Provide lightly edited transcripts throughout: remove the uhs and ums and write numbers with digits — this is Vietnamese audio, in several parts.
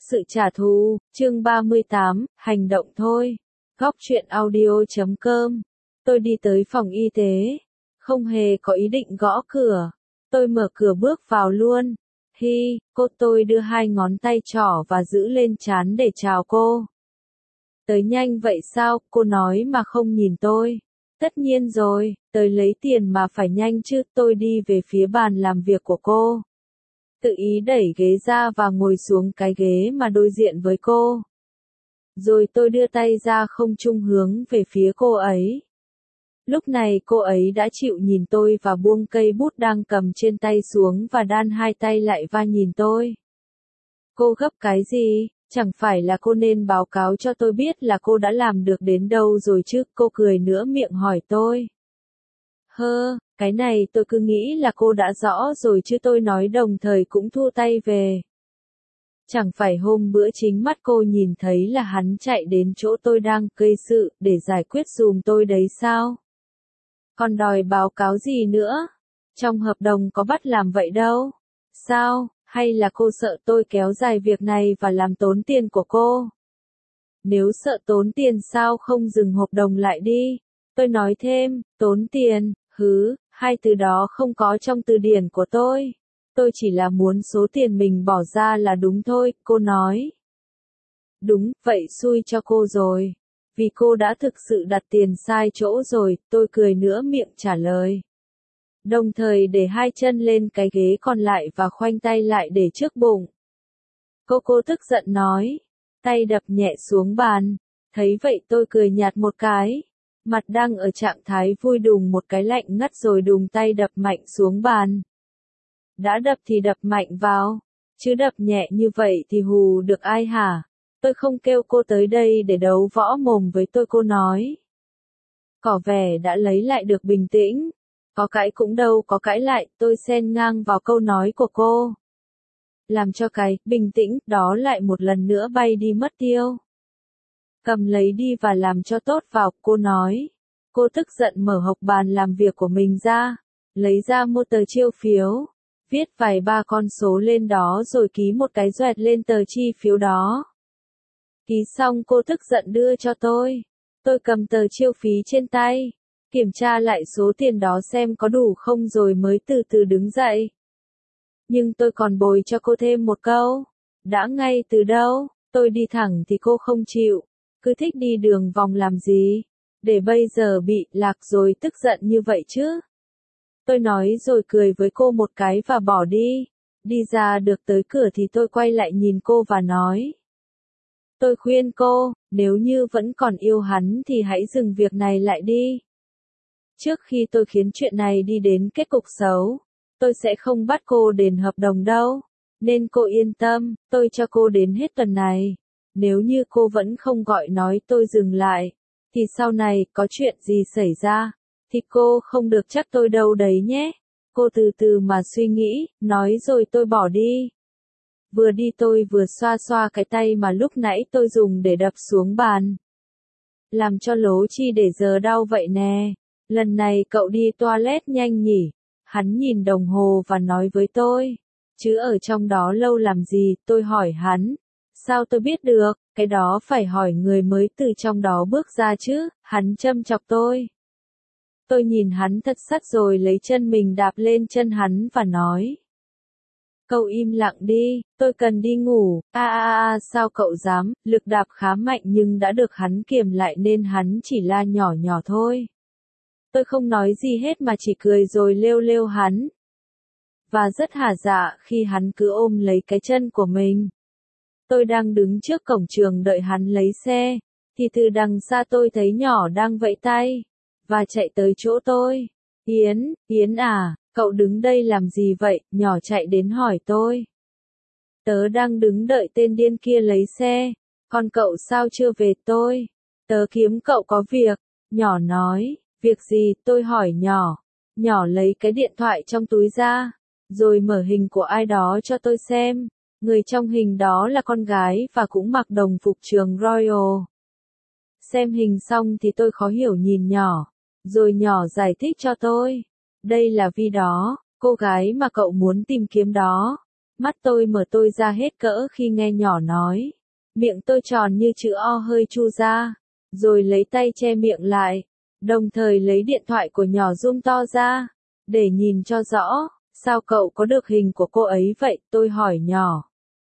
Sự trả thù, chương 38, hành động thôi. Góc truyện audio.com. Tôi đi tới phòng y tế, không hề có ý định gõ cửa. Tôi mở cửa bước vào luôn. Hi, cô. Tôi đưa hai ngón tay trỏ và giữ lên trán để chào cô. Tới nhanh vậy sao? Cô nói mà không nhìn tôi. Tất nhiên rồi, tới lấy tiền mà phải nhanh chứ. Tôi đi về phía bàn làm việc của cô. Tự ý đẩy ghế ra và ngồi xuống cái ghế mà đối diện với cô. Rồi tôi đưa tay ra không trung hướng về phía cô ấy. Lúc này cô ấy đã chịu nhìn tôi và buông cây bút đang cầm trên tay xuống và đan hai tay lại và nhìn tôi. Cô gấp cái gì? Chẳng phải là cô nên báo cáo cho tôi biết là cô đã làm được đến đâu rồi chứ? Cô cười nửa miệng hỏi tôi. Cái này tôi cứ nghĩ là cô đã rõ rồi chứ, tôi nói đồng thời cũng thu tay về. Chẳng phải hôm bữa chính mắt cô nhìn thấy là hắn chạy đến chỗ tôi đang gây sự để giải quyết giùm tôi đấy sao? Còn đòi báo cáo gì nữa? Trong hợp đồng có bắt làm vậy đâu. Sao? Hay là cô sợ tôi kéo dài việc này và làm tốn tiền của cô? Nếu sợ tốn tiền sao không dừng hợp đồng lại đi? Tôi nói thêm, tốn tiền, hai từ đó không có trong từ điển của tôi. Tôi chỉ là muốn số tiền mình bỏ ra là đúng thôi, cô nói. Đúng, vậy xui cho cô rồi. Vì cô đã thực sự đặt tiền sai chỗ rồi, tôi cười nửa miệng trả lời. Đồng thời để hai chân lên cái ghế còn lại và khoanh tay lại để trước bụng. Cô tức giận nói, tay đập nhẹ xuống bàn. Thấy vậy tôi cười nhạt một cái. Mặt đang ở trạng thái vui đùng một cái lạnh ngắt rồi đùng tay đập mạnh xuống bàn. Đã đập thì đập mạnh vào, chứ đập nhẹ như vậy thì hù được ai hả? Tôi không kêu cô tới đây để đấu võ mồm với tôi, cô nói. Có vẻ đã lấy lại được bình tĩnh. Có cãi cũng đâu có cãi lại, tôi xen ngang vào câu nói của cô. Làm cho cái bình tĩnh đó lại một lần nữa bay đi mất tiêu. Cầm lấy đi và làm cho tốt vào, cô nói. Cô tức giận mở hộc bàn làm việc của mình ra, lấy ra một tờ chiêu phiếu, viết vài ba con số lên đó rồi ký một cái doẹt lên tờ chi phiếu đó. Ký xong cô tức giận đưa cho tôi. Tôi cầm tờ chiêu phí trên tay, kiểm tra lại số tiền đó xem có đủ không rồi mới từ từ đứng dậy. Nhưng tôi còn bồi cho cô thêm một câu. Đã ngay từ đâu, tôi đi thẳng thì cô không chịu. Cứ thích đi đường vòng làm gì? Để bây giờ bị lạc rồi tức giận như vậy chứ? Tôi nói rồi cười với cô một cái và bỏ đi. Đi ra được tới cửa thì tôi quay lại nhìn cô và nói. Tôi khuyên cô, nếu như vẫn còn yêu hắn thì hãy dừng việc này lại đi. Trước khi tôi khiến chuyện này đi đến kết cục xấu, tôi sẽ không bắt cô đền hợp đồng đâu. Nên cô yên tâm, tôi cho cô đến hết tuần này. Nếu như cô vẫn không gọi nói tôi dừng lại, thì sau này có chuyện gì xảy ra, thì cô không được trách tôi đâu đấy nhé. Cô từ từ mà suy nghĩ, nói rồi tôi bỏ đi. Vừa đi tôi vừa xoa xoa cái tay mà lúc nãy tôi dùng để đập xuống bàn. Làm cho lố chi để giờ đau vậy nè. Lần này cậu đi toilet nhanh nhỉ? Hắn nhìn đồng hồ và nói với tôi. Chứ ở trong đó lâu làm gì? Tôi hỏi hắn. Sao tôi biết được? Cái đó phải hỏi người mới từ trong đó bước ra chứ. Hắn châm chọc tôi. Tôi nhìn hắn thật sắt rồi lấy chân mình đạp lên chân hắn và nói. Cậu im lặng đi, tôi cần đi ngủ. Sao cậu dám? Lực đạp khá mạnh nhưng đã được hắn kiềm lại nên hắn chỉ la nhỏ nhỏ thôi. Tôi không nói gì hết mà chỉ cười rồi lêu lêu hắn. Và rất hả dạ khi hắn cứ ôm lấy cái chân của mình. Tôi đang đứng trước cổng trường đợi hắn lấy xe, thì từ đằng xa tôi thấy nhỏ đang vẫy tay, và chạy tới chỗ tôi. Yến à, cậu đứng đây làm gì vậy? Nhỏ chạy đến hỏi tôi. Tớ đang đứng đợi tên điên kia lấy xe, còn cậu sao chưa về? Tớ kiếm cậu có việc. Nhỏ nói, việc gì? Tôi hỏi nhỏ. Nhỏ lấy cái điện thoại trong túi ra, rồi mở hình của ai đó cho tôi xem. Người trong hình đó là con gái và cũng mặc đồng phục trường Royal. Xem hình xong thì tôi khó hiểu nhìn nhỏ, rồi nhỏ giải thích cho tôi. Đây là Vi đó, cô gái mà cậu muốn tìm kiếm đó. Mắt tôi mở tôi ra hết cỡ khi nghe nhỏ nói. Miệng tôi tròn như chữ O hơi chu ra. Rồi lấy tay che miệng lại. Đồng thời lấy điện thoại của nhỏ zoom to ra. Để nhìn cho rõ. Sao cậu có được hình của cô ấy vậy? Tôi hỏi nhỏ.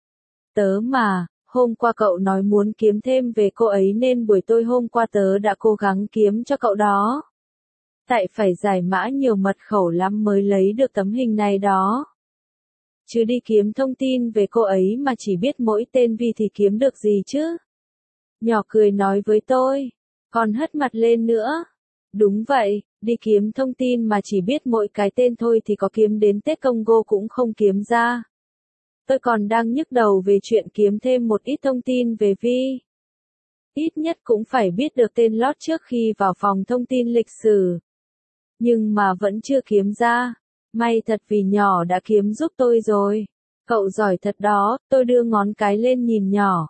Tớ mà, hôm qua cậu nói muốn kiếm thêm về cô ấy nên buổi tối hôm qua tớ đã cố gắng kiếm cho cậu đó. Tại phải giải mã nhiều mật khẩu lắm mới lấy được tấm hình này đó. Chứ đi kiếm thông tin về cô ấy mà chỉ biết mỗi tên Vi thì kiếm được gì chứ? Nhỏ cười nói với tôi, còn hất mặt lên nữa. Đúng vậy, đi kiếm thông tin mà chỉ biết mỗi cái tên thôi thì có kiếm đến Tết Congo cũng không kiếm ra. Tôi còn đang nhức đầu về chuyện kiếm thêm một ít thông tin về Vi. Ít nhất cũng phải biết được tên lót trước khi vào phòng thông tin lịch sử. Nhưng mà vẫn chưa kiếm ra. May thật vì nhỏ đã kiếm giúp tôi rồi. Cậu giỏi thật đó, tôi đưa ngón cái lên nhìn nhỏ.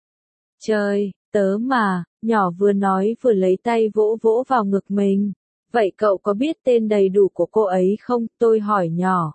Trời, tớ mà, nhỏ vừa nói vừa lấy tay vỗ vỗ vào ngực mình. Vậy cậu có biết tên đầy đủ của cô ấy không? Tôi hỏi nhỏ.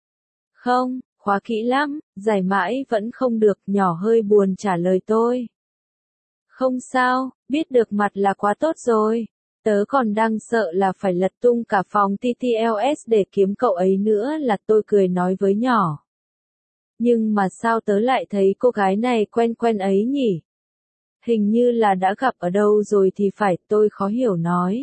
Không, khóa kỹ lắm, giải mãi vẫn không được, nhỏ hơi buồn trả lời tôi. Không sao, biết được mặt là quá tốt rồi. Tớ còn đang sợ là phải lật tung cả phòng TTLS để kiếm cậu ấy nữa là tôi cười nói với nhỏ. Nhưng mà sao tớ lại thấy cô gái này quen quen ấy nhỉ? Hình như là đã gặp ở đâu rồi thì phải, tôi khó hiểu nói.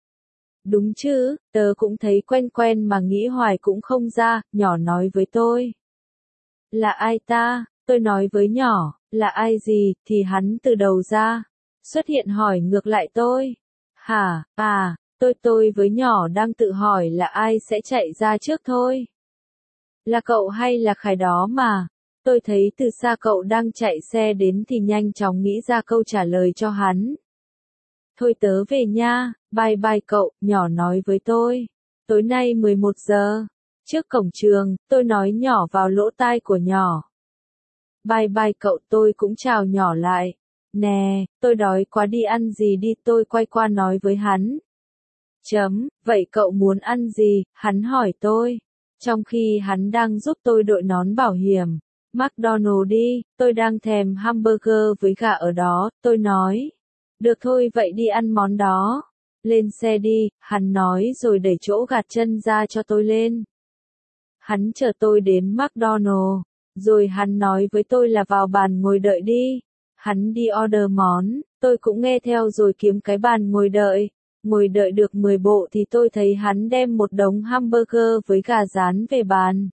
Đúng chứ, tớ cũng thấy quen quen mà nghĩ hoài cũng không ra, nhỏ nói với tôi. Là ai ta? Tôi nói với nhỏ, là ai gì, thì hắn từ đầu ra. Xuất hiện hỏi ngược lại tôi. Hả, à, tôi với nhỏ đang tự hỏi là ai sẽ chạy ra trước thôi. Là cậu hay là Khải đó mà. Tôi thấy từ xa cậu đang chạy xe đến thì nhanh chóng nghĩ ra câu trả lời cho hắn. Thôi tớ về nha, bye bye cậu, nhỏ nói với tôi. Tối nay 11 giờ. Trước cổng trường, tôi nói nhỏ vào lỗ tai của nhỏ. Bye bye cậu, tôi cũng chào nhỏ lại. Nè, tôi đói quá đi ăn gì đi, tôi quay qua nói với hắn. Vậy cậu muốn ăn gì? Hắn hỏi tôi. Trong khi hắn đang giúp tôi đội nón bảo hiểm. McDonald's đi, tôi đang thèm hamburger với gà ở đó, tôi nói. Được thôi vậy đi ăn món đó. Lên xe đi, hắn nói rồi đẩy chỗ gạt chân ra cho tôi lên. Hắn chở tôi đến McDonald's. Rồi hắn nói với tôi là vào bàn ngồi đợi đi. Hắn đi order món, tôi cũng nghe theo rồi kiếm cái bàn ngồi đợi. Ngồi đợi được 10 bộ thì tôi thấy hắn đem một đống hamburger với gà rán về bàn.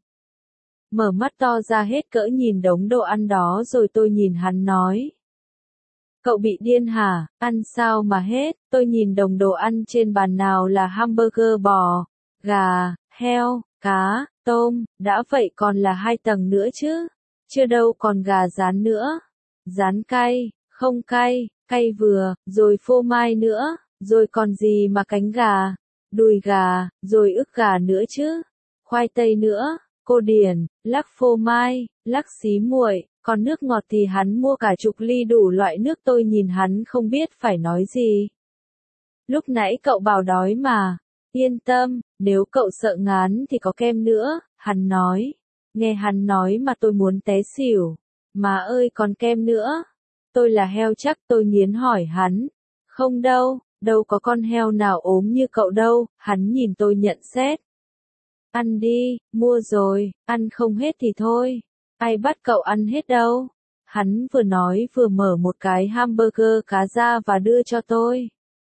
Mở mắt to ra hết cỡ nhìn đống đồ ăn đó rồi tôi nhìn hắn nói. Cậu bị điên hả, ăn sao mà hết, tôi nhìn đống đồ ăn trên bàn nào là hamburger bò, gà, heo, cá, tôm, đã vậy còn là 2 tầng nữa chứ, chưa đâu còn gà rán nữa, rán cay, không cay, cay vừa, rồi phô mai nữa, rồi còn gì mà cánh gà, đùi gà, rồi ức gà nữa chứ, khoai tây nữa, cô điển, lắc phô mai, lắc xí muội, còn nước ngọt thì hắn mua cả chục ly đủ loại nước tôi nhìn hắn không biết phải nói gì. Lúc nãy cậu bảo đói mà, yên tâm, nếu cậu sợ ngán thì có kem nữa, hắn nói. Nghe hắn nói mà tôi muốn té xỉu. Má ơi còn kem nữa. Tôi là heo chắc tôi nghiến hỏi hắn. Không đâu, đâu có con heo nào ốm như cậu đâu, hắn nhìn tôi nhận xét. Ăn đi, mua rồi, ăn không hết thì thôi. Ai bắt cậu ăn hết đâu. Hắn vừa nói vừa mở một cái hamburger cá ra và đưa cho tôi.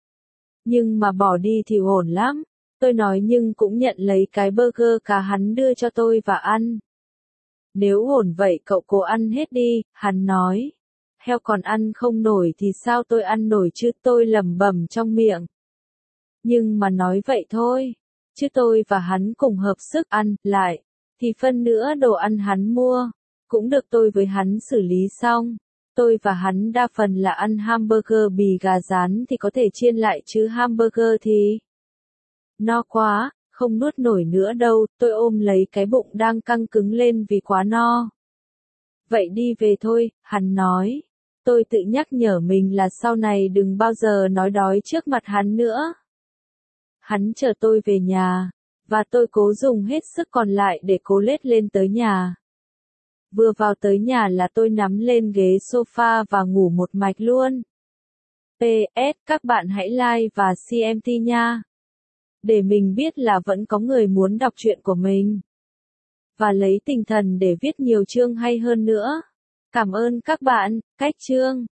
Nhưng mà bỏ đi thì ổn lắm. Tôi nói nhưng cũng nhận lấy cái burger cá hắn đưa cho tôi và ăn. Nếu ổn vậy cậu cố ăn hết đi, hắn nói. Heo còn ăn không nổi thì sao tôi ăn nổi chứ, tôi lẩm bẩm trong miệng. Nhưng mà nói vậy thôi. Chứ tôi và hắn cùng hợp sức ăn lại. Thì phân nữa đồ ăn hắn mua. Cũng được tôi với hắn xử lý xong. Tôi và hắn đa phần là ăn hamburger bì gà rán thì có thể chiên lại chứ hamburger thì no quá, không nuốt nổi nữa đâu, tôi ôm lấy cái bụng đang căng cứng lên vì quá no. Vậy đi về thôi, hắn nói. Tôi tự nhắc nhở mình là sau này đừng bao giờ nói đói trước mặt hắn nữa. Hắn chở tôi về nhà, và tôi cố dùng hết sức còn lại để cố lết lên tới nhà. Vừa vào tới nhà là tôi nắm lên ghế sofa và ngủ một mạch luôn. PS, các bạn hãy like và CMT nha. Để mình biết là vẫn có người muốn đọc truyện của mình. Và lấy tinh thần để viết nhiều chương hay hơn nữa. Cảm ơn các bạn, cách chương.